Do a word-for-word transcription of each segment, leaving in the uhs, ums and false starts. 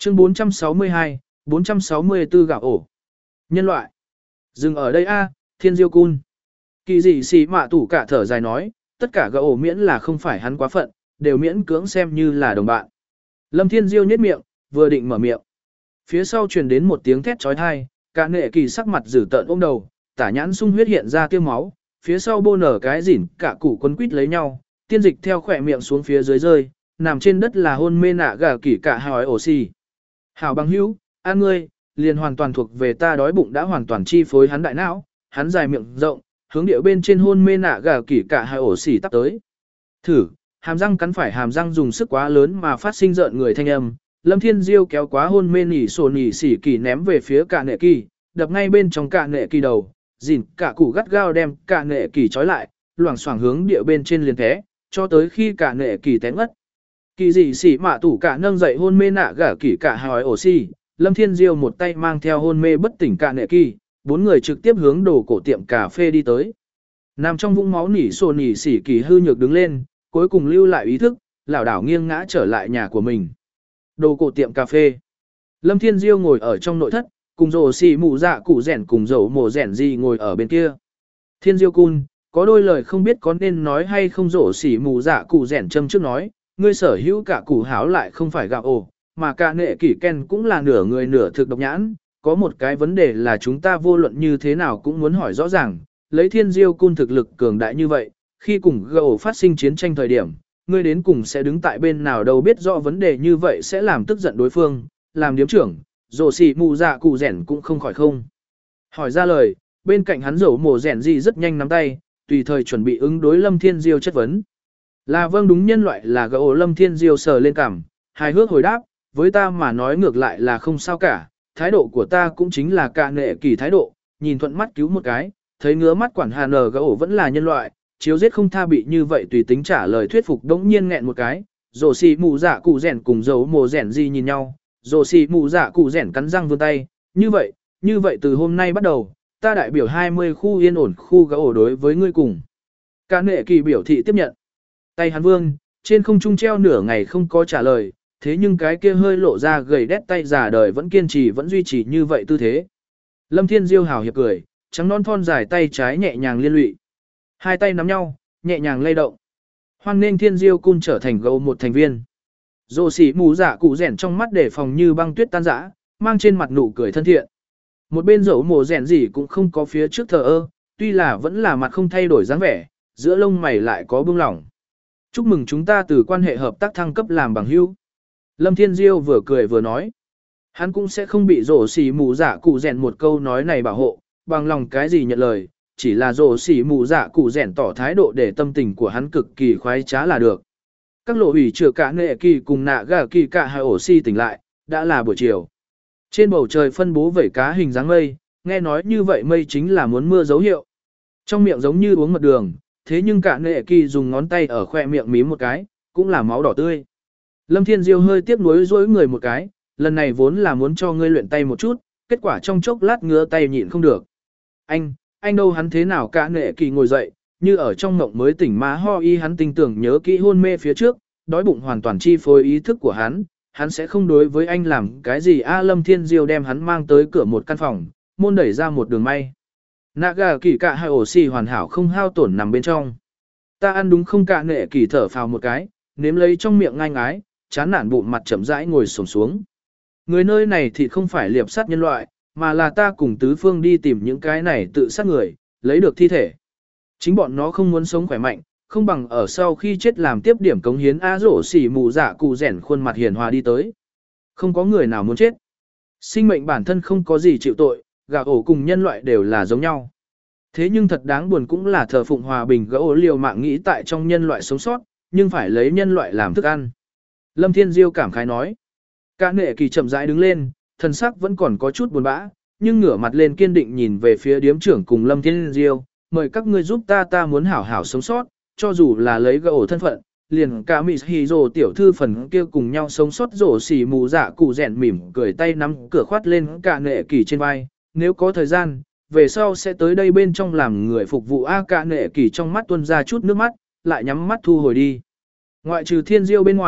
Chương bốn trăm sáu mươi hai, bốn trăm sáu mươi tư gạo ổ. Nhân loại. Dừng ở đây a, Thiên Diêu Cun. Kỳ dị xì mạ tủ cả thở dài nói, tất cả gạo ổ miễn là không phải hắn quá phận, đều miễn cưỡng xem như là đồng bạn. Lâm Thiên Diêu nhếch miệng, vừa định mở miệng. Phía sau truyền đến một tiếng thét chói tai, cả nghệ kỳ sắc mặt dữ tợn ôm đầu, tả nhãn sung huyết hiện ra tiêu máu, phía sau bô nở cái rỉn cả củ quấn quýt lấy nhau, tiên dịch theo khỏe miệng xuống phía dưới rơi, nằm trên đất là hôn mê nạ gà kỳ cả hỏi ổ xì. Hảo bằng hữu, an ngươi, liền hoàn toàn thuộc về ta, đói bụng đã hoàn toàn chi phối hắn đại não, hắn dài miệng rộng, hướng điệu bên trên hôn mê nạ gà kỳ cả hai ổ xì tắp tới. Thử, hàm răng cắn phải hàm răng dùng sức quá lớn mà phát sinh rợn người thanh âm. Lâm Thiên Diêu kéo quá hôn mê nỉ sổ nỉ xỉ kỳ ném về phía cả nệ kỳ, đập ngay bên trong cả nệ kỳ đầu, dìn cả củ gắt gao đem cả nệ kỳ trói lại, loảng xoảng hướng địa bên trên liền té, cho tới khi cả nệ kỳ té ngất. Kỳ dị xỉ mạ tủ cả nâng dậy hôn mê nạ gả kỳ cả hỏi ổ xì, Lâm Thiên Diêu một tay mang theo hôn mê bất tỉnh cả nệ kỳ, bốn người trực tiếp hướng đồ cổ tiệm cà phê đi tới. Nằm trong vũng máu nỉ sổ nỉ xỉ kỳ hư nhược đứng lên, cuối cùng lưu lại ý thức, lảo đảo nghiêng ngã trở lại nhà của mình. Đồ cổ tiệm cà phê. Lâm Thiên Diêu ngồi ở trong nội thất, cùng rổ xì mù dạ cụ rẻn cùng dầu mồ rẻn gì ngồi ở bên kia. Thiên Diêu Cun, có đôi lời không biết có nên nói hay không. Rổ xì mù dạ cụ rẻn châm trước nói, ngươi sở hữu cả củ háo lại không phải gạo ổ, mà cả nệ kỷ ken cũng là nửa người nửa thực độc nhãn. Có một cái vấn đề là chúng ta vô luận như thế nào cũng muốn hỏi rõ ràng, lấy Thiên Diêu Cun thực lực cường đại như vậy, khi cùng gạo phát sinh chiến tranh thời điểm, ngươi đến cùng sẽ đứng tại bên nào đâu, biết rõ vấn đề như vậy sẽ làm tức giận đối phương, làm điếm trưởng, rổ xì mù dạ cụ rẻn cũng không khỏi không. Hỏi ra lời, bên cạnh hắn rổ mồ rẻn gì rất nhanh nắm tay, tùy thời chuẩn bị ứng đối Lâm Thiên Diêu chất vấn. Là vâng, đúng, nhân loại là gỗ. Lâm Thiên Diêu sờ lên cằm, hài hước hồi đáp, với ta mà nói ngược lại là không sao cả, thái độ của ta cũng chính là cả nệ kỳ thái độ, nhìn thuận mắt cứu một cái, thấy ngứa mắt quản hà nờ gỗ vẫn là nhân loại, chiếu giết không tha bị như vậy tùy tính trả lời thuyết phục. Đống nhiên nghẹn một cái, rổ xì mù dạ cụ rẻn cùng dấu mồ rẻn gì nhìn nhau, rổ xì mù dạ cụ rẻn cắn răng vươn tay, như vậy, như vậy từ hôm nay bắt đầu, ta đại biểu hai mươi khu yên ổn khu gỗ đối với ngươi cùng. Cả nệ kỳ biểu thị tiếp nhận. Tay hắn vương, trên không trung treo nửa ngày không có trả lời, thế nhưng cái kia hơi lộ ra gầy đét tay già đời vẫn kiên trì vẫn duy trì như vậy tư thế. Lâm Thiên Diêu hào hiệp cười, trắng non thon dài tay trái nhẹ nhàng liên lụy. Hai tay nắm nhau, nhẹ nhàng lay động. Hoan nên Thiên Diêu Cun trở thành gấu một thành viên. Rồ xỉ mù dạ cụ rẻn trong mắt để phòng như băng tuyết tan rã, mang trên mặt nụ cười thân thiện. Một bên dấu mồ rẻn gì cũng không có phía trước thờ ơ, tuy là vẫn là mặt không thay đổi dáng vẻ, giữa lông mày lại có bưng lỏng. Chúc mừng chúng ta từ quan hệ hợp tác thăng cấp làm bằng hữu. Lâm Thiên Diêu vừa cười vừa nói. Hắn cũng sẽ không bị rổ xỉ mù dạ cụ rẻn một câu nói này bảo hộ, bằng lòng cái gì nhận lời, chỉ là rổ xỉ mù dạ cụ rẻn tỏ thái độ để tâm tình của hắn cực kỳ khoái trá là được. Các lộ ủy chữa cả nệ kỳ cùng nạ gà kỳ cả hai ổ xì tỉnh lại, đã là buổi chiều. Trên bầu trời phân bố vẩy cá hình dáng mây, nghe nói như vậy mây chính là muốn mưa dấu hiệu. Trong miệng giống như uống mật đường, thế nhưng cả nệ kỳ dùng ngón tay ở khoe miệng mím một cái, cũng là máu đỏ tươi. Lâm Thiên Diêu hơi tiếc nuối dối người một cái, lần này vốn là muốn cho ngươi luyện tay một chút, kết quả trong chốc lát ngứa tay nhịn không được. Anh, anh đâu hắn thế nào? Cả nệ kỳ ngồi dậy, như ở trong mộng mới tỉnh má ho y, hắn tinh tưởng nhớ kỹ hôn mê phía trước, đói bụng hoàn toàn chi phối ý thức của hắn, hắn sẽ không đối với anh làm cái gì. A Lâm Thiên Diêu đem hắn mang tới cửa một căn phòng, môn đẩy ra một đường may. Naga kỳ cả hai ổ xì hoàn hảo không hao tổn nằm bên trong. Ta ăn đúng không? Cả nệ kỳ thở phào một cái, nếm lấy trong miệng ngai ngái, chán nản bụng mặt chậm rãi ngồi xổm xuống. Người nơi này thì không phải liệp sát nhân loại, mà là ta cùng tứ phương đi tìm những cái này tự sát người, lấy được thi thể. Chính bọn nó không muốn sống khỏe mạnh, không bằng ở sau khi chết làm tiếp điểm cống hiến. A rổ xỉ mù dạ cụ rẻn khuôn mặt hiền hòa đi tới. Không có người nào muốn chết. Sinh mệnh bản thân không có gì chịu tội, gà ổ cùng nhân loại đều là giống nhau. Thế nhưng thật đáng buồn cũng là thờ phụng hòa bình, gà ổ liều mạng nghĩ tại trong nhân loại sống sót, nhưng phải lấy nhân loại làm thức ăn. Lâm Thiên Diêu cảm khái nói. Cả nệ kỳ chậm rãi đứng lên, thần sắc vẫn còn có chút buồn bã, nhưng ngửa mặt lên kiên định nhìn về phía điếm trưởng cùng Lâm Thiên Diêu, mời các ngươi giúp ta, ta muốn hảo hảo sống sót, cho dù là lấy gà ổ thân phận, liền cả Mỹ Hì Rồ tiểu thư phần kia cùng nhau sống sót. Rổ xỉ mù dạ cụ rẻn mỉm cười, tay nắm cửa khoát lên cả nệ kỳ trên vai, nếu có thời gian, về sau sẽ tới đây bên trong làm người phục vụ. A cả nệ kỳ trong mắt tuôn ra chút nước mắt, lại nhắm mắt thu hồi đi. Ngoại trừ Thiên Diêu bên ngoài,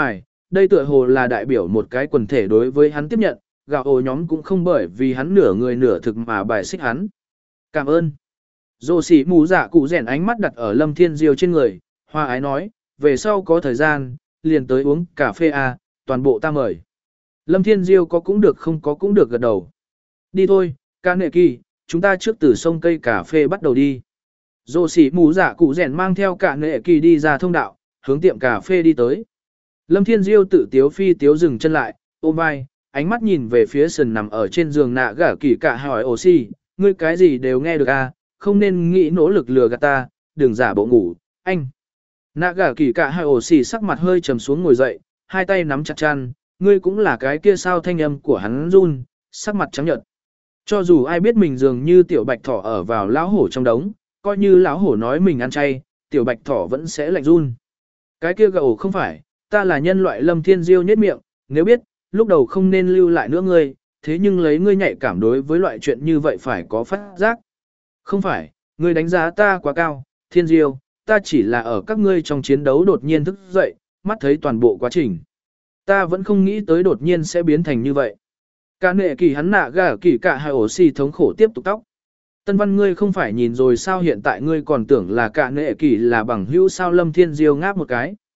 đây tựa hồ là đại biểu một cái quần thể đối với hắn tiếp nhận, gạo ổ nhóm cũng không bởi vì hắn nửa người nửa thực mà bài xích hắn. Cảm ơn. Dô sĩ mù dạ cụ rèn ánh mắt đặt ở Lâm Thiên Diêu trên người, hoa ái nói, về sau có thời gian, liền tới uống cà phê à, toàn bộ ta mời. Lâm Thiên Diêu có cũng được không có cũng được gật đầu. Đi thôi, ca nệ kỳ, chúng ta trước từ sông cây cà phê bắt đầu đi. Dô sĩ mù dạ cụ rèn mang theo cả nệ kỳ đi ra thông đạo, hướng tiệm cà phê đi tới. Lâm Thiên Diêu tự tiếu phi tiếu dừng chân lại, ôm vai, ánh mắt nhìn về phía sườn nằm ở trên giường nạ gả kỳ cả hỏi ổ xì, ngươi cái gì đều nghe được à, không nên nghĩ nỗ lực lừa gạt ta, đừng giả bộ ngủ, anh. Nạ gả kỳ cả hai ổ xì sắc mặt hơi trầm xuống ngồi dậy, hai tay nắm chặt chăn, ngươi cũng là cái kia sao thanh âm của hắn run, sắc mặt trắng nhợt. Cho dù ai biết mình dường như tiểu bạch thỏ ở vào lão hổ trong đống, coi như lão hổ nói mình ăn chay, tiểu bạch thỏ vẫn sẽ lạnh run. Cái kia gậu không phải, ta là nhân loại. Lâm Thiên Diêu nhếch miệng, nếu biết, lúc đầu không nên lưu lại nữa ngươi, thế nhưng lấy ngươi nhạy cảm đối với loại chuyện như vậy phải có phát giác. Không phải, ngươi đánh giá ta quá cao, Thiên Diêu, ta chỉ là ở các ngươi trong chiến đấu đột nhiên thức dậy, mắt thấy toàn bộ quá trình. Ta vẫn không nghĩ tới đột nhiên sẽ biến thành như vậy. Cả nệ kỳ hắn nạ gà kỳ cả hai ổ xì thống khổ tiếp tục tóc. Tân Văn ngươi không phải nhìn rồi sao, hiện tại ngươi còn tưởng là cả nệ kỳ là bằng hữu sao? Lâm Thiên Diêu ngáp một cái.